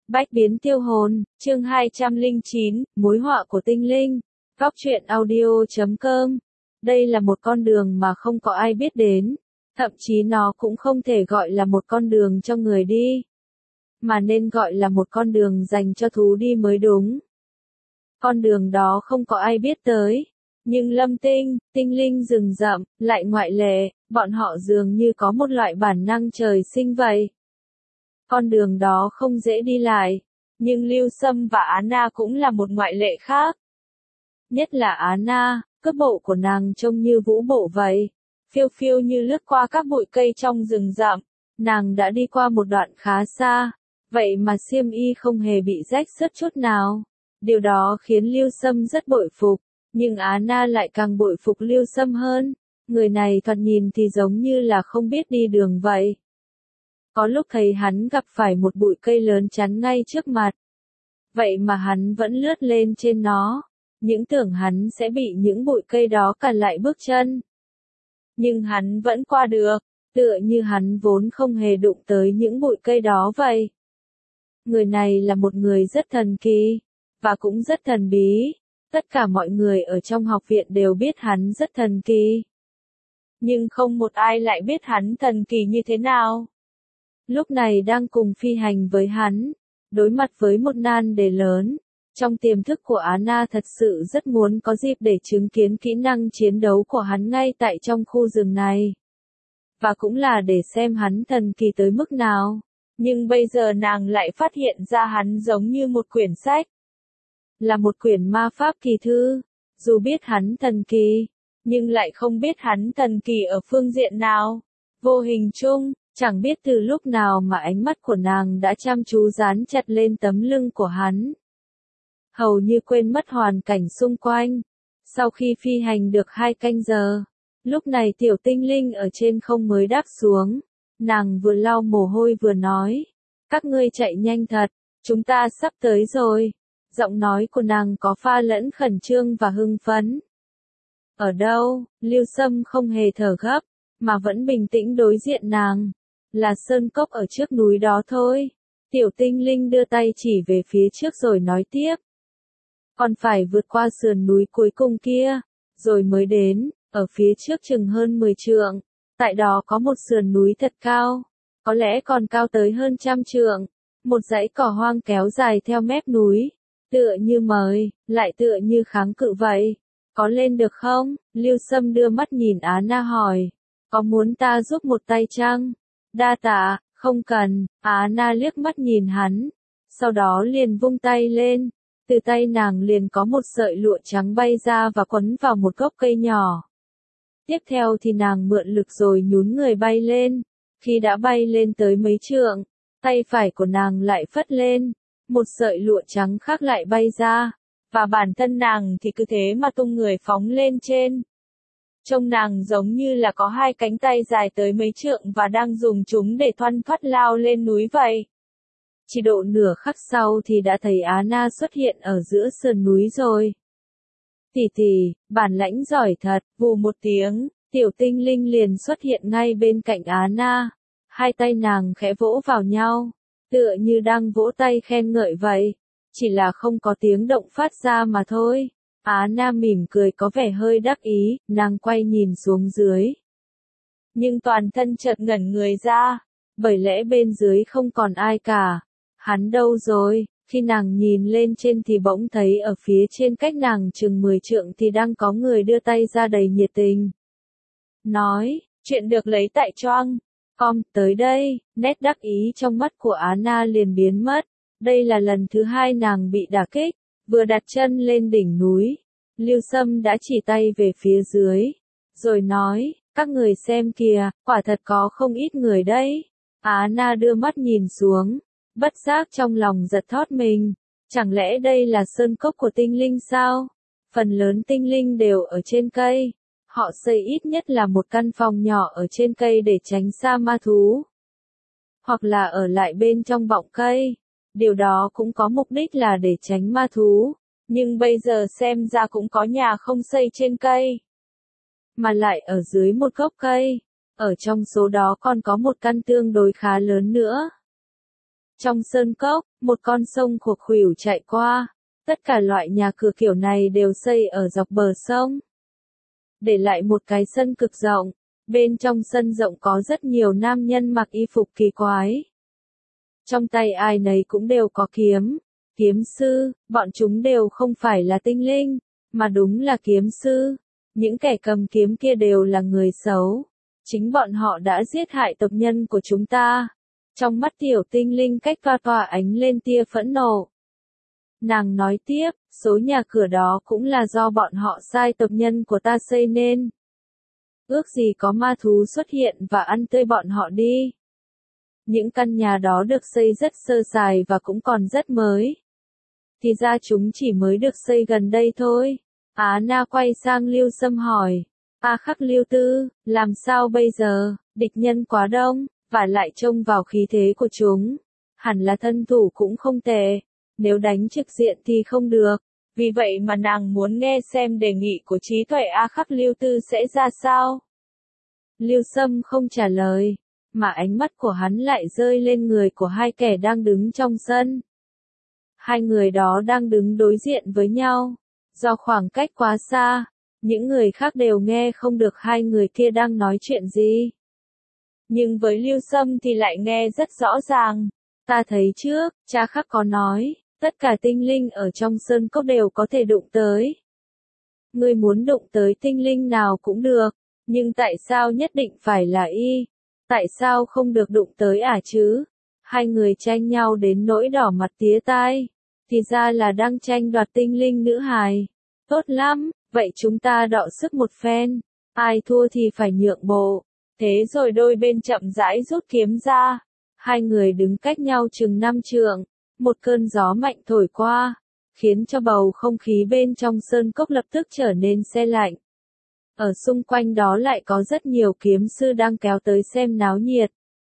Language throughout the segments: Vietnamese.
Bách biến tiêu hồn, chương 209, mối họa của tinh linh. Góc truyện audio.com. Đây là một con đường mà không có ai biết đến, thậm chí nó cũng không thể gọi là một con đường cho người đi, mà nên gọi là một con đường dành cho thú đi mới đúng. Con đường đó không có ai biết tới, nhưng Lâm Tinh, tinh linh rừng rậm, lại ngoại lệ, bọn họ dường như có một loại bản năng trời sinh vậy. Con đường đó không dễ đi lại, nhưng Lưu Sâm và Anna cũng là một ngoại lệ khác. Nhất là Anna, cước bộ của nàng trông như vũ bộ vậy, phiêu phiêu như lướt qua các bụi cây trong rừng rậm. Nàng đã đi qua một đoạn khá xa, vậy mà xiêm y không hề bị rách rớt chút nào. Điều đó khiến Lưu Sâm rất bội phục, nhưng Anna lại càng bội phục Lưu Sâm hơn. Người này thoạt nhìn thì giống như là không biết đi đường vậy. Có lúc thấy hắn gặp phải một bụi cây lớn chắn ngay trước mặt, vậy mà hắn vẫn lướt lên trên nó, những tưởng hắn sẽ bị những bụi cây đó cản lại bước chân. Nhưng hắn vẫn qua được, tựa như hắn vốn không hề đụng tới những bụi cây đó vậy. Người này là một người rất thần kỳ, và cũng rất thần bí. Tất cả mọi người ở trong học viện đều biết hắn rất thần kỳ, nhưng không một ai lại biết hắn thần kỳ như thế nào. Lúc này đang cùng phi hành với hắn, đối mặt với một nan đề lớn. Trong tiềm thức của Anna thật sự rất muốn có dịp để chứng kiến kỹ năng chiến đấu của hắn ngay tại trong khu rừng này. Và cũng là để xem hắn thần kỳ tới mức nào. Nhưng bây giờ nàng lại phát hiện ra hắn giống như một quyển sách. Là một quyển ma pháp kỳ thư. Dù biết hắn thần kỳ, nhưng lại không biết hắn thần kỳ ở phương diện nào. Vô hình chung, chẳng biết từ lúc nào mà ánh mắt của nàng đã chăm chú dán chặt lên tấm lưng của hắn. Hầu như quên mất hoàn cảnh xung quanh. Sau khi phi hành được 2 canh giờ, lúc này tiểu tinh linh ở trên không mới đáp xuống. Nàng vừa lau mồ hôi vừa nói, các ngươi chạy nhanh thật, chúng ta sắp tới rồi. Giọng nói của nàng có pha lẫn khẩn trương và hưng phấn. Ở đâu? Lưu Sâm không hề thở gấp, mà vẫn bình tĩnh đối diện nàng. Là sơn cốc ở trước núi đó thôi. Tiểu tinh linh đưa tay chỉ về phía trước rồi nói tiếp. Còn phải vượt qua sườn núi cuối cùng kia, rồi mới đến, ở phía trước chừng hơn 10 trượng. Tại đó có một sườn núi thật cao, có lẽ còn cao tới hơn 100 trượng. Một dãy cỏ hoang kéo dài theo mép núi, tựa như mời, lại tựa như kháng cự vậy. Có lên được không? Lưu Sâm đưa mắt nhìn Anna hỏi. Có muốn ta giúp một tay chăng? Đa tạ, không cần. Anna liếc mắt nhìn hắn, sau đó liền vung tay lên. Từ tay nàng liền có một sợi lụa trắng bay ra và quấn vào một gốc cây nhỏ. Tiếp theo thì nàng mượn lực rồi nhún người bay lên. Khi đã bay lên tới mấy trượng, tay phải của nàng lại phất lên, một sợi lụa trắng khác lại bay ra, và bản thân nàng thì cứ thế mà tung người phóng lên trên. Trông nàng giống như là có 2 cánh tay dài tới mấy trượng và đang dùng chúng để thoăn thoắt lao lên núi vậy. Chỉ độ nửa khắc sau thì đã thấy Anna xuất hiện ở giữa sườn núi rồi. Tỷ tỷ, bản lãnh giỏi thật, vù một tiếng, tiểu tinh linh liền xuất hiện ngay bên cạnh Anna. 2 tay nàng khẽ vỗ vào nhau, tựa như đang vỗ tay khen ngợi vậy. Chỉ là không có tiếng động phát ra mà thôi. Anna mỉm cười có vẻ hơi đắc ý, nàng quay nhìn xuống dưới. Nhưng toàn thân chợt ngẩn người ra, bởi lẽ bên dưới không còn ai cả. Hắn đâu rồi? Khi nàng nhìn lên trên thì bỗng thấy ở phía trên cách nàng chừng 10 trượng thì đang có người đưa tay ra đầy nhiệt tình. Nói, chuyện được lấy tại choang. Tới đây, nét đắc ý trong mắt của Anna liền biến mất. Đây là lần thứ 2 nàng bị đả kích. Vừa đặt chân lên đỉnh núi, Lưu Sâm đã chỉ tay về phía dưới, rồi nói, các người xem kìa, quả thật có không ít người đấy. Anna đưa mắt nhìn xuống, bất giác trong lòng giật thót mình. Chẳng lẽ đây là sơn cốc của tinh linh sao? Phần lớn tinh linh đều ở trên cây. Họ xây ít nhất là một căn phòng nhỏ ở trên cây để tránh xa ma thú. Hoặc là ở lại bên trong bọng cây. Điều đó cũng có mục đích là để tránh ma thú. Nhưng bây giờ xem ra cũng có nhà không xây trên cây, mà lại ở dưới một gốc cây. Ở trong số đó còn có một căn tương đối khá lớn nữa. Trong sơn cốc, một con sông khuộc khuỷu chạy qua. Tất cả loại nhà cửa kiểu này đều xây ở dọc bờ sông. Để lại một cái sân cực rộng. Bên trong sân rộng có rất nhiều nam nhân mặc y phục kỳ quái. Trong tay ai nấy cũng đều có kiếm. Kiếm sư, bọn chúng đều không phải là tinh linh, mà đúng là kiếm sư. Những kẻ cầm kiếm kia đều là người xấu. Chính bọn họ đã giết hại tộc nhân của chúng ta. Trong mắt tiểu tinh linh cách toa tỏa ánh lên tia phẫn nộ. Nàng nói tiếp, số nhà cửa đó cũng là do bọn họ sai tộc nhân của ta xây nên. Ước gì có ma thú xuất hiện và ăn tươi bọn họ đi. Những căn nhà đó được xây rất sơ sài và cũng còn rất mới. Thì ra chúng chỉ mới được xây gần đây thôi. Á Na quay sang Lưu Sâm hỏi. A Khắc Lưu Tư, làm sao bây giờ, địch nhân quá đông, và lại trông vào khí thế của chúng. Hẳn là thân thủ cũng không tệ. Nếu đánh trực diện thì không được. Vì vậy mà nàng muốn nghe xem đề nghị của trí tuệ A Khắc Lưu Tư sẽ ra sao. Lưu Sâm không trả lời, mà ánh mắt của hắn lại rơi lên người của hai kẻ đang đứng trong sân. Hai người đó đang đứng đối diện với nhau. Do khoảng cách quá xa, những người khác đều nghe không được hai người kia đang nói chuyện gì. Nhưng với Lưu Sâm thì lại nghe rất rõ ràng. Ta thấy trước, cha Khắc có nói, tất cả tinh linh ở trong sơn cốc đều có thể đụng tới. Ngươi muốn đụng tới tinh linh nào cũng được, nhưng tại sao nhất định phải là y? Tại sao không được đụng tới chứ? Hai người tranh nhau đến nỗi đỏ mặt tía tai. Thì ra là đang tranh đoạt tinh linh nữ hài. Tốt lắm, vậy chúng ta đọ sức một phen. Ai thua thì phải nhượng bộ. Thế rồi đôi bên chậm rãi rút kiếm ra. Hai người đứng cách nhau chừng 5 trượng. Một cơn gió mạnh thổi qua, khiến cho bầu không khí bên trong sơn cốc lập tức trở nên se lạnh. Ở xung quanh đó lại có rất nhiều kiếm sư đang kéo tới xem náo nhiệt.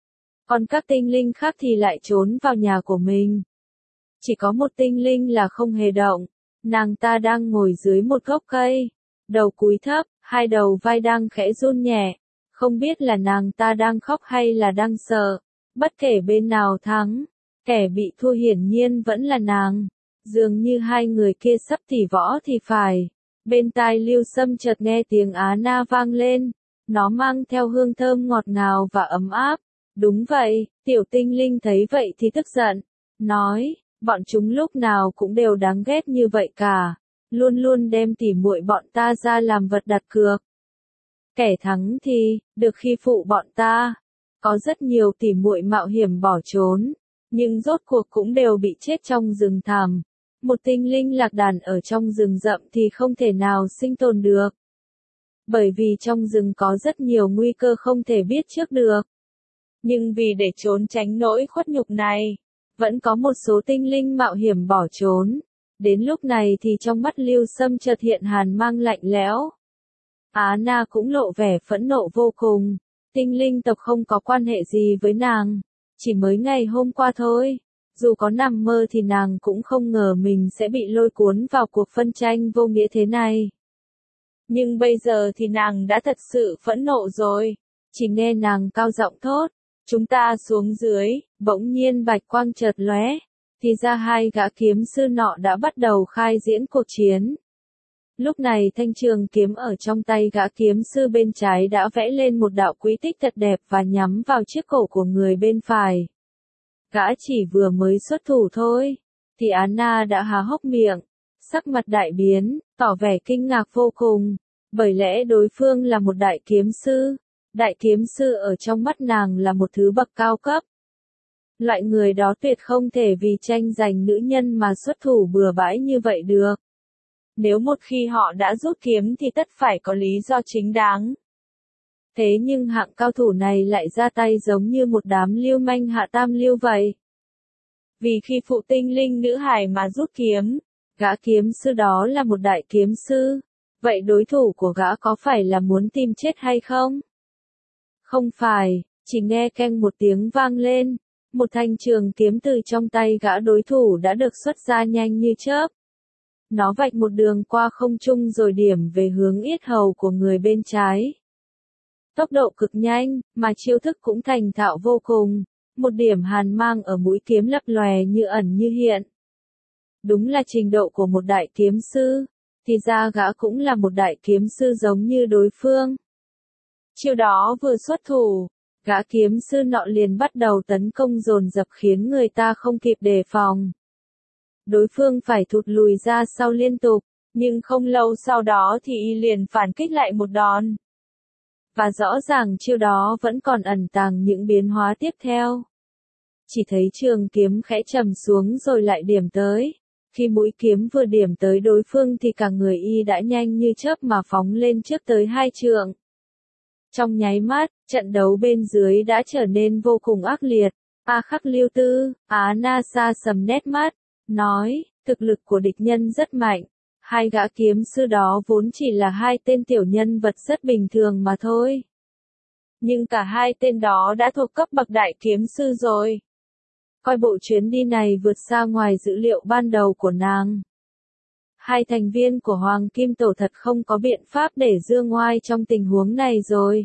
Còn các tinh linh khác thì lại trốn vào nhà của mình. Chỉ có một tinh linh là không hề động. Nàng ta đang ngồi dưới một gốc cây. Đầu cúi thấp, hai đầu vai đang khẽ run nhẹ. Không biết là nàng ta đang khóc hay là đang sợ. Bất kể bên nào thắng, kẻ bị thua hiển nhiên vẫn là nàng. Dường như hai người kia sắp tỉ võ thì phải. Bên tai Lưu Sâm chợt nghe tiếng Á Na vang lên. Nó mang theo hương thơm ngọt ngào và ấm áp. Đúng vậy, tiểu tinh linh thấy vậy thì tức giận. Nói, bọn chúng lúc nào cũng đều đáng ghét như vậy cả. Luôn luôn đem tỉ muội bọn ta ra làm vật đặt cược. Kẻ thắng thì, được khi phụ bọn ta. Có rất nhiều tỉ muội mạo hiểm bỏ trốn. Nhưng rốt cuộc cũng đều bị chết trong rừng thẳm. Một tinh linh lạc đàn ở trong rừng rậm thì không thể nào sinh tồn được. Bởi vì trong rừng có rất nhiều nguy cơ không thể biết trước được. Nhưng vì để trốn tránh nỗi khuất nhục này, vẫn có một số tinh linh mạo hiểm bỏ trốn. Đến lúc này thì trong mắt Lưu Sâm chợt hiện hàn mang lạnh lẽo. Á Na cũng lộ vẻ phẫn nộ vô cùng. Tinh linh tộc không có quan hệ gì với nàng. Chỉ mới ngày hôm qua thôi. Dù có nằm mơ thì nàng cũng không ngờ mình sẽ bị lôi cuốn vào cuộc phân tranh vô nghĩa thế này. Nhưng bây giờ thì nàng đã thật sự phẫn nộ rồi. Chỉ nghe nàng cao giọng thốt. Chúng ta xuống dưới, bỗng nhiên bạch quang chợt lóe. Thì ra hai gã kiếm sư nọ đã bắt đầu khai diễn cuộc chiến. Lúc này thanh trường kiếm ở trong tay gã kiếm sư bên trái đã vẽ lên một đạo quy tích thật đẹp và nhắm vào chiếc cổ của người bên phải. Gã chỉ vừa mới xuất thủ thôi, thì Anna đã há hốc miệng, sắc mặt đại biến, tỏ vẻ kinh ngạc vô cùng, bởi lẽ đối phương là một đại kiếm sư. Đại kiếm sư ở trong mắt nàng là một thứ bậc cao cấp. Loại người đó tuyệt không thể vì tranh giành nữ nhân mà xuất thủ bừa bãi như vậy được. Nếu một khi họ đã rút kiếm thì tất phải có lý do chính đáng. Thế nhưng hạng cao thủ này lại ra tay giống như một đám lưu manh hạ tam lưu vậy. Vì khi phụ tinh linh nữ hài mà rút kiếm, gã kiếm sư đó là một đại kiếm sư. Vậy đối thủ của gã có phải là muốn tìm chết hay không? Không phải, chỉ nghe keng một tiếng vang lên. Một thanh trường kiếm từ trong tay gã đối thủ đã được xuất ra nhanh như chớp. Nó vạch một đường qua không trung rồi điểm về hướng yết hầu của người bên trái. Tốc độ cực nhanh, mà chiêu thức cũng thành thạo vô cùng. Một điểm hàn mang ở mũi kiếm lập lòe như ẩn như hiện. Đúng là trình độ của một đại kiếm sư, thì ra gã cũng là một đại kiếm sư giống như đối phương. Chiêu đó vừa xuất thủ, gã kiếm sư nọ liền bắt đầu tấn công dồn dập khiến người ta không kịp đề phòng. Đối phương phải thụt lùi ra sau liên tục, nhưng không lâu sau đó thì y liền phản kích lại một đòn. Và rõ ràng chiêu đó vẫn còn ẩn tàng những biến hóa tiếp theo. Chỉ thấy trường kiếm khẽ trầm xuống rồi lại điểm tới. Khi mũi kiếm vừa điểm tới đối phương thì cả người y đã nhanh như chớp mà phóng lên trước tới 2 trượng. Trong nháy mắt, trận đấu bên dưới đã trở nên vô cùng ác liệt. A Khắc Lưu Tư, Á Na Sa sầm nét mắt, nói, thực lực của địch nhân rất mạnh. Hai gã kiếm sư đó vốn chỉ là hai tên tiểu nhân vật rất bình thường mà thôi. Nhưng cả hai tên đó đã thuộc cấp bậc đại kiếm sư rồi. Coi bộ chuyến đi này vượt xa ngoài dữ liệu ban đầu của nàng. Hai thành viên của Hoàng Kim Tổ thật không có biện pháp để dương ngoai trong tình huống này rồi.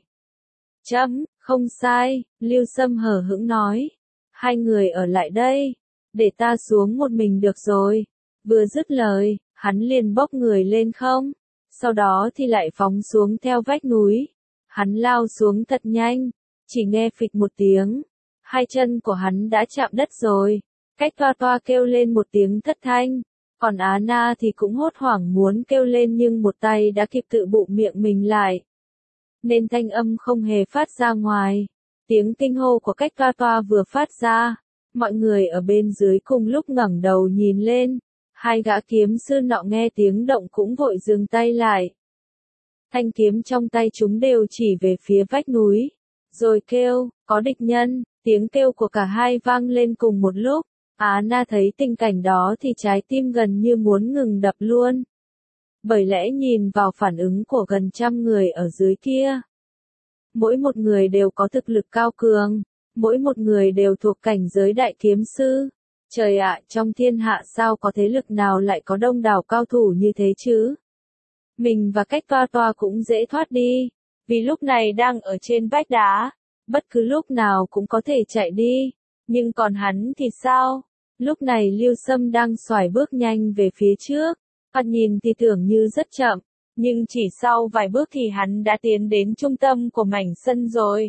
Không sai, Lưu Sâm hờ hững nói. Hai người ở lại đây, để ta xuống một mình được rồi. Vừa dứt lời, hắn liền bốc người lên không, sau đó thì lại phóng xuống theo vách núi. Hắn lao xuống thật nhanh, chỉ nghe phịch một tiếng, hai chân của hắn đã chạm đất rồi. Cách toa toa kêu lên một tiếng thất thanh, còn Á Na thì cũng hốt hoảng muốn kêu lên nhưng một tay đã kịp tự bụng miệng mình lại. Nên thanh âm không hề phát ra ngoài. Tiếng kinh hô của cách toa toa vừa phát ra, mọi người ở bên dưới cùng lúc ngẩng đầu nhìn lên. Hai gã kiếm sư nọ nghe tiếng động cũng vội dừng tay lại. Thanh kiếm trong tay chúng đều chỉ về phía vách núi. Rồi kêu, có địch nhân, tiếng kêu của cả hai vang lên cùng một lúc. Á Na thấy tình cảnh đó thì trái tim gần như muốn ngừng đập luôn. Bởi lẽ nhìn vào phản ứng của gần 100 người ở dưới kia. Mỗi một người đều có thực lực cao cường, mỗi một người đều thuộc cảnh giới đại kiếm sư. Trời ạ, trong thiên hạ sao có thế lực nào lại có đông đảo cao thủ như thế chứ? Mình và cách toa toa cũng dễ thoát đi, vì lúc này đang ở trên vách đá, bất cứ lúc nào cũng có thể chạy đi. Nhưng còn hắn thì sao? Lúc này Lưu Sâm đang xoải bước nhanh về phía trước, thoạt nhìn thì tưởng như rất chậm, nhưng chỉ sau vài bước thì hắn đã tiến đến trung tâm của mảnh sân rồi.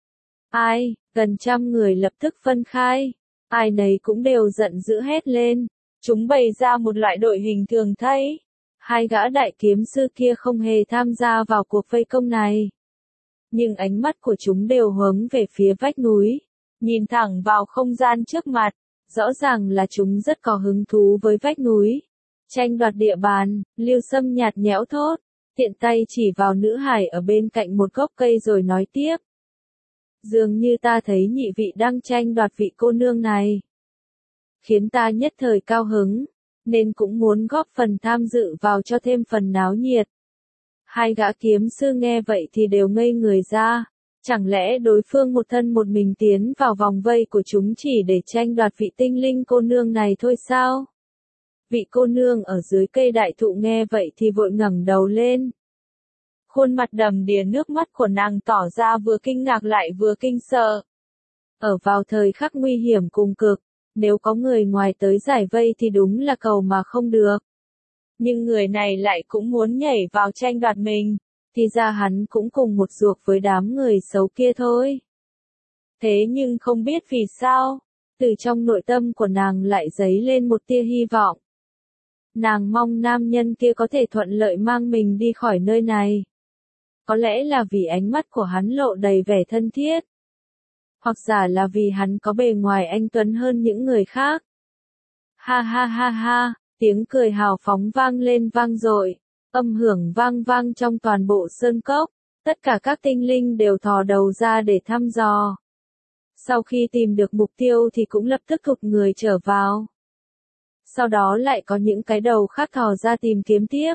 Gần 100 người lập tức phân khai. Ai nấy cũng đều giận dữ hét lên. Chúng bày ra một loại đội hình thường thấy. Hai gã đại kiếm sư kia không hề tham gia vào cuộc vây công này. Nhưng ánh mắt của chúng đều hướng về phía vách núi, nhìn thẳng vào không gian trước mặt. Rõ ràng là chúng rất có hứng thú với vách núi. Tranh đoạt địa bàn, Lưu Sâm nhạt nhẽo thốt, tiện tay chỉ vào nữ hải ở bên cạnh một gốc cây rồi nói tiếp. Dường như ta thấy nhị vị đang tranh đoạt vị cô nương này. Khiến ta nhất thời cao hứng, nên cũng muốn góp phần tham dự vào cho thêm phần náo nhiệt. Hai gã kiếm sư nghe vậy thì đều ngây người ra. Chẳng lẽ đối phương một thân một mình tiến vào vòng vây của chúng chỉ để tranh đoạt vị tinh linh cô nương này thôi sao? Vị cô nương ở dưới cây đại thụ nghe vậy thì vội ngẩng đầu lên. Khuôn mặt đầm đìa nước mắt của nàng tỏ ra vừa kinh ngạc lại vừa kinh sợ. Ở vào thời khắc nguy hiểm cùng cực, nếu có người ngoài tới giải vây thì đúng là cầu mà không được. Nhưng người này lại cũng muốn nhảy vào tranh đoạt mình, thì ra hắn cũng cùng một ruột với đám người xấu kia thôi. Thế nhưng không biết vì sao, từ trong nội tâm của nàng lại dấy lên một tia hy vọng. Nàng mong nam nhân kia có thể thuận lợi mang mình đi khỏi nơi này. Có lẽ là vì ánh mắt của hắn lộ đầy vẻ thân thiết. Hoặc giả là vì hắn có bề ngoài anh tuấn hơn những người khác. Ha ha ha ha, tiếng cười hào phóng vang lên vang dội, âm hưởng vang vang trong toàn bộ sơn cốc. Tất cả các tinh linh đều thò đầu ra để thăm dò. Sau khi tìm được mục tiêu thì cũng lập tức thụt người trở vào. Sau đó lại có những cái đầu khác thò ra tìm kiếm tiếp.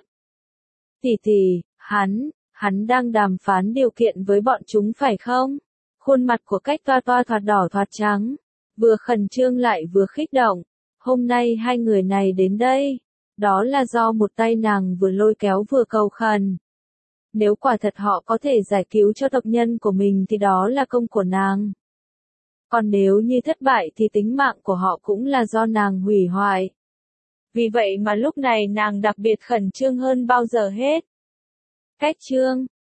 Tỷ, hắn đang đàm phán điều kiện với bọn chúng phải không? Khuôn mặt của cách toa toa thoạt đỏ thoạt trắng, vừa khẩn trương lại vừa khích động. Hôm nay hai người này đến đây, đó là do một tay nàng vừa lôi kéo vừa cầu khẩn. Nếu quả thật họ có thể giải cứu cho tộc nhân của mình thì đó là công của nàng. còn nếu như thất bại thì tính mạng của họ cũng là do nàng hủy hoại. Vì vậy mà lúc này nàng đặc biệt khẩn trương hơn bao giờ hết. Cách chương